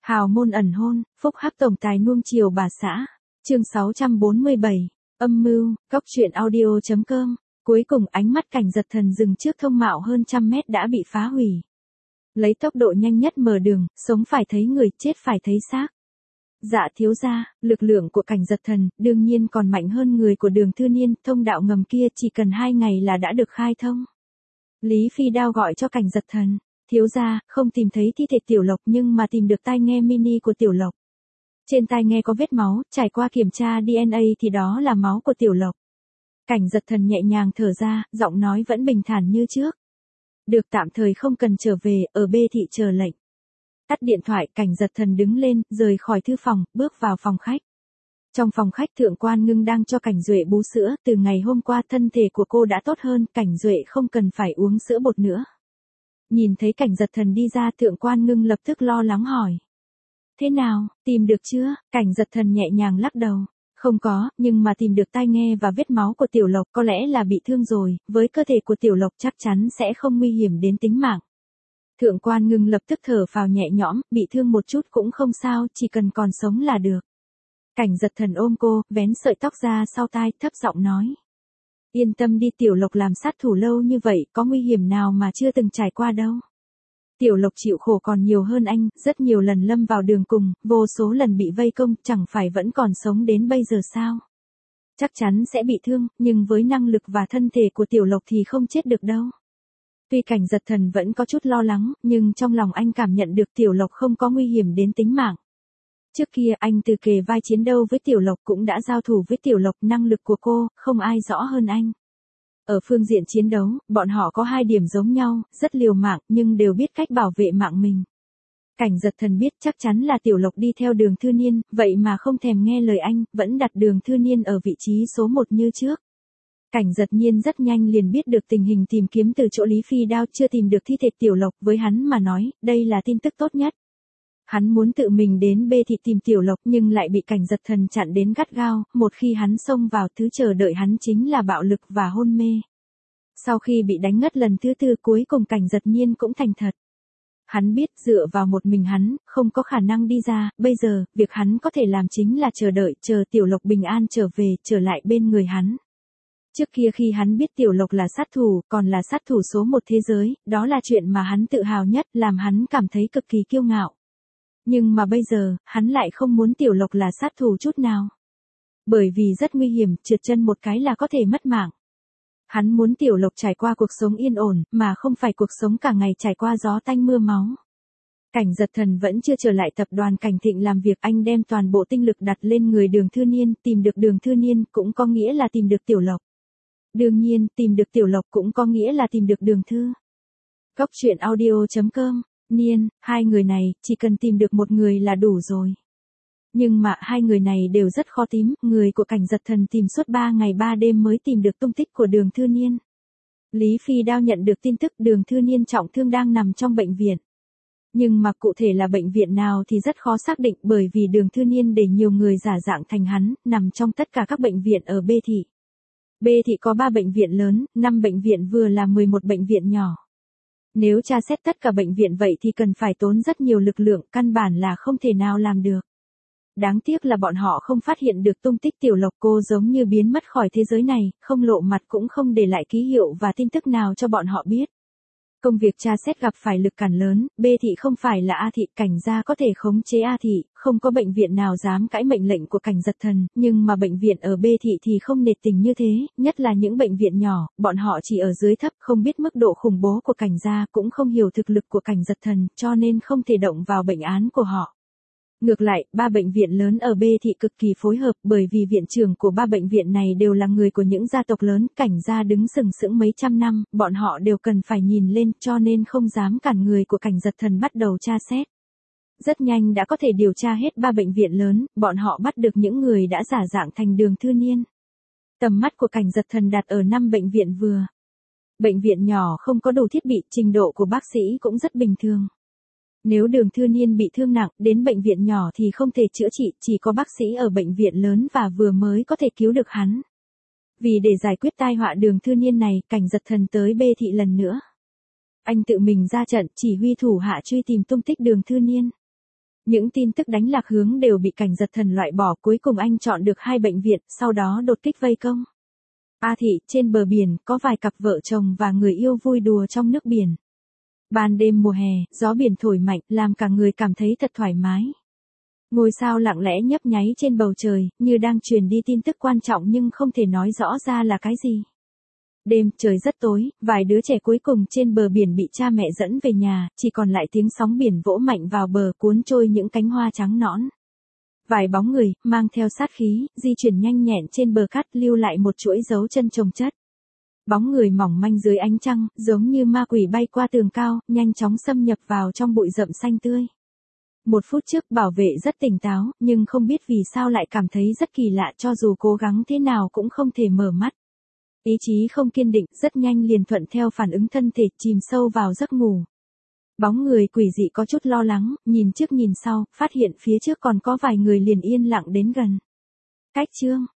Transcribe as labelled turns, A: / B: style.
A: Hào môn ẩn hôn, phúc hắc tổng tài nuông chiều bà xã. Chương 647. Âm mưu, cóc truyện audio.com. Cuối cùng ánh mắt Cảnh Giật Thần dừng trước thông mạo hơn trăm mét đã bị phá hủy. Lấy tốc độ nhanh nhất mở đường, sống phải thấy người, chết phải thấy xác. Dạ thiếu gia, lực lượng của Cảnh Giật Thần đương nhiên còn mạnh hơn người của Đường Thư Niên, thông đạo ngầm kia chỉ cần 2 ngày là đã được khai thông. Lý Phi Đao gọi cho Cảnh Giật Thần. Thiếu gia, không tìm thấy thi thể Tiểu Lộc nhưng mà tìm được tai nghe mini của Tiểu Lộc. Trên tai nghe có vết máu, trải qua kiểm tra DNA thì đó là máu của Tiểu Lộc. Cảnh Giật Thần nhẹ nhàng thở ra, giọng nói vẫn bình thản như trước. Được, tạm thời không cần trở về, ở B thị chờ lệnh. Tắt điện thoại, Cảnh Giật Thần đứng lên, rời khỏi thư phòng, bước vào phòng khách. Trong phòng khách Thượng Quan Ngưng đang cho Cảnh Duệ bú sữa, từ ngày hôm qua thân thể của cô đã tốt hơn, Cảnh Duệ không cần phải uống sữa bột nữa. Nhìn thấy Cảnh Giật Thần đi ra, Thượng Quan Ngưng lập tức lo lắng hỏi. Thế nào, tìm được chưa? Cảnh Giật Thần nhẹ nhàng lắc đầu. Không có, nhưng mà tìm được tai nghe và vết máu của Tiểu Lộc, có lẽ là bị thương rồi, với cơ thể của Tiểu Lộc chắc chắn sẽ không nguy hiểm đến tính mạng. Thượng Quan Ngưng lập tức thở phào nhẹ nhõm, bị thương một chút cũng không sao, chỉ cần còn sống là được. Cảnh Giật Thần ôm cô, vén sợi tóc ra sau tai, thấp giọng nói. Yên tâm đi, Tiểu Lộc làm sát thủ lâu như vậy, có nguy hiểm nào mà chưa từng trải qua đâu. Tiểu Lộc chịu khổ còn nhiều hơn anh, rất nhiều lần lâm vào đường cùng, vô số lần bị vây công, chẳng phải vẫn còn sống đến bây giờ sao. Chắc chắn sẽ bị thương, nhưng với năng lực và thân thể của Tiểu Lộc thì không chết được đâu. Tuy Cảnh Giật Thần vẫn có chút lo lắng, nhưng trong lòng anh cảm nhận được Tiểu Lộc không có nguy hiểm đến tính mạng. Trước kia anh từ kề vai chiến đấu với Tiểu Lộc cũng đã giao thủ với Tiểu Lộc, năng lực của cô, không ai rõ hơn anh. Ở phương diện chiến đấu, bọn họ có 2 điểm giống nhau, rất liều mạng nhưng đều biết cách bảo vệ mạng mình. Cảnh Giật Thần biết chắc chắn là Tiểu Lộc đi theo Đường Thư Niên, vậy mà không thèm nghe lời anh, vẫn đặt Đường Thư Niên ở vị trí số 1 như trước. Cảnh Giật Nhiên rất nhanh liền biết được tình hình tìm kiếm từ chỗ Lý Phi Đao, chưa tìm được thi thể Tiểu Lộc, với hắn mà nói, đây là tin tức tốt nhất. Hắn muốn tự mình đến B thị tìm Tiểu Lộc nhưng lại bị Cảnh Giật Thần chặn đến gắt gao, một khi hắn xông vào thứ chờ đợi hắn chính là bạo lực và hôn mê. Sau khi bị đánh ngất lần thứ 4 cuối cùng Cảnh Giật Nhiên cũng thành thật. Hắn biết dựa vào một mình hắn, không có khả năng đi ra, bây giờ, việc hắn có thể làm chính là chờ đợi, chờ Tiểu Lộc bình an trở về, trở lại bên người hắn. Trước kia khi hắn biết Tiểu Lộc là sát thủ, còn là sát thủ số 1 thế giới, đó là chuyện mà hắn tự hào nhất, làm hắn cảm thấy cực kỳ kiêu ngạo. Nhưng mà bây giờ, hắn lại không muốn Tiểu Lộc là sát thủ chút nào. Bởi vì rất nguy hiểm, trượt chân một cái là có thể mất mạng. Hắn muốn Tiểu Lộc trải qua cuộc sống yên ổn, mà không phải cuộc sống cả ngày trải qua gió tanh mưa máu. Cảnh Giật Thần vẫn chưa trở lại tập đoàn Cảnh Thịnh làm việc, anh đem toàn bộ tinh lực đặt lên người Đường Thư Niên, tìm được Đường Thư Niên cũng có nghĩa là tìm được Tiểu Lộc. Đương nhiên, tìm được Tiểu Lộc cũng có nghĩa là tìm được Đường Thư. Cóc truyện audio.com. Niên, 2 người này, chỉ cần tìm được một người là đủ rồi. Nhưng mà 2 người này đều rất khó tìm, người của Cảnh Giật Thần tìm suốt 3 ngày 3 đêm mới tìm được tung tích của Đường Thư Niên. Lý Phi Đao nhận được tin tức Đường Thư Niên trọng thương đang nằm trong bệnh viện. Nhưng mà cụ thể là bệnh viện nào thì rất khó xác định, bởi vì Đường Thư Niên để nhiều người giả dạng thành hắn, nằm trong tất cả các bệnh viện ở B thị. B thị có 3 bệnh viện lớn, 5 bệnh viện vừa là 11 bệnh viện nhỏ. Nếu tra xét tất cả bệnh viện vậy thì cần phải tốn rất nhiều lực lượng, căn bản là không thể nào làm được. Đáng tiếc là bọn họ không phát hiện được tung tích Tiểu Lộc, cô giống như biến mất khỏi thế giới này, không lộ mặt cũng không để lại ký hiệu và tin tức nào cho bọn họ biết. Công việc tra xét gặp phải lực cản lớn, B thị không phải là A thị, Cảnh gia có thể khống chế A thị, không có bệnh viện nào dám cãi mệnh lệnh của Cảnh Giật Thần, nhưng mà bệnh viện ở B thị thì không nệt tình như thế, nhất là những bệnh viện nhỏ, bọn họ chỉ ở dưới thấp, không biết mức độ khủng bố của Cảnh gia, cũng không hiểu thực lực của Cảnh Giật Thần, cho nên không thể động vào bệnh án của họ. Ngược lại, 3 bệnh viện lớn ở B thị cực kỳ phối hợp, bởi vì viện trưởng của 3 bệnh viện này đều là người của những gia tộc lớn, Cảnh gia đứng sừng sững mấy trăm năm, bọn họ đều cần phải nhìn lên, cho nên không dám cản người của Cảnh Giật Thần bắt đầu tra xét. Rất nhanh đã có thể điều tra hết 3 bệnh viện lớn, bọn họ bắt được những người đã giả dạng thành Đường Thư Niên. Tầm mắt của Cảnh Giật Thần đặt ở 5 bệnh viện vừa. Bệnh viện nhỏ không có đủ thiết bị, trình độ của bác sĩ cũng rất bình thường. Nếu Đường Thư Niên bị thương nặng, đến bệnh viện nhỏ thì không thể chữa trị, chỉ có bác sĩ ở bệnh viện lớn và vừa mới có thể cứu được hắn. Vì để giải quyết tai họa Đường Thư Niên này, Cảnh Giật Thần tới B thị lần nữa. Anh tự mình ra trận, chỉ huy thủ hạ truy tìm tung tích Đường Thư Niên. Những tin tức đánh lạc hướng đều bị Cảnh Giật Thần loại bỏ, cuối cùng anh chọn được 2 bệnh viện, sau đó đột kích vây công. A thị, trên bờ biển, có vài cặp vợ chồng và người yêu vui đùa trong nước biển. Ban đêm mùa hè, gió biển thổi mạnh, làm cả người cảm thấy thật thoải mái. Ngôi sao lặng lẽ nhấp nháy trên bầu trời, như đang truyền đi tin tức quan trọng nhưng không thể nói rõ ra là cái gì. Đêm, trời rất tối, vài đứa trẻ cuối cùng trên bờ biển bị cha mẹ dẫn về nhà, chỉ còn lại tiếng sóng biển vỗ mạnh vào bờ cuốn trôi những cánh hoa trắng nõn. Vài bóng người, mang theo sát khí, di chuyển nhanh nhẹn trên bờ cát lưu lại một chuỗi dấu chân chồng chất. Bóng người mỏng manh dưới ánh trăng, giống như ma quỷ bay qua tường cao, nhanh chóng xâm nhập vào trong bụi rậm xanh tươi. 1 phút trước bảo vệ rất tỉnh táo, nhưng không biết vì sao lại cảm thấy rất kỳ lạ, cho dù cố gắng thế nào cũng không thể mở mắt. Ý chí không kiên định, rất nhanh liền thuận theo phản ứng thân thể, chìm sâu vào giấc ngủ. Bóng người quỷ dị có chút lo lắng, nhìn trước nhìn sau, phát hiện phía trước còn có vài người liền yên lặng đến gần. Cách chương